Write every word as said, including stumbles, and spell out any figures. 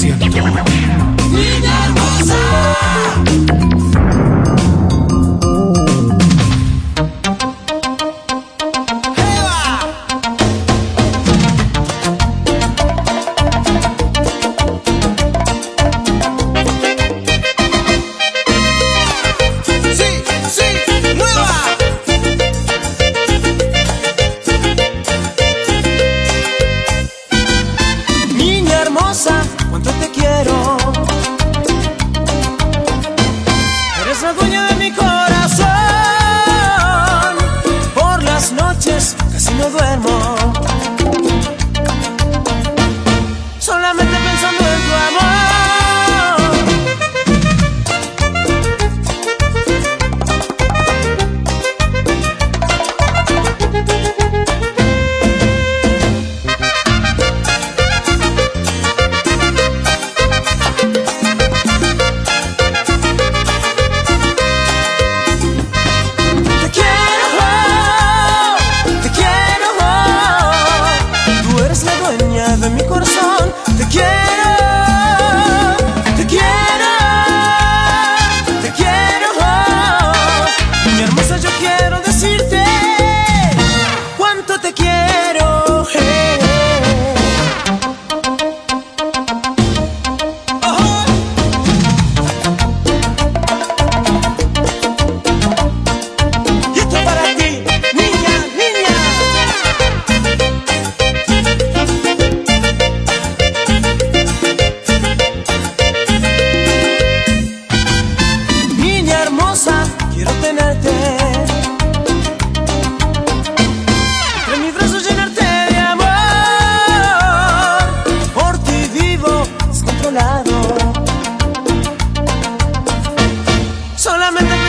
ciento. Niña hermosa. Cuánto te quiero, eres la dueña de mi corazón. Por las noches casi no duermo, solamente pensando en tu amor. De mi corazón, te quiero, te quiero, te quiero. Niña hermosa, yo quiero decirte cuánto te quiero. Hey. Oh. Y esto es para ti, niña, niña. Quiero tenerte entre mis brazos, llenarte de amor. Por ti vivo descontrolado, solamente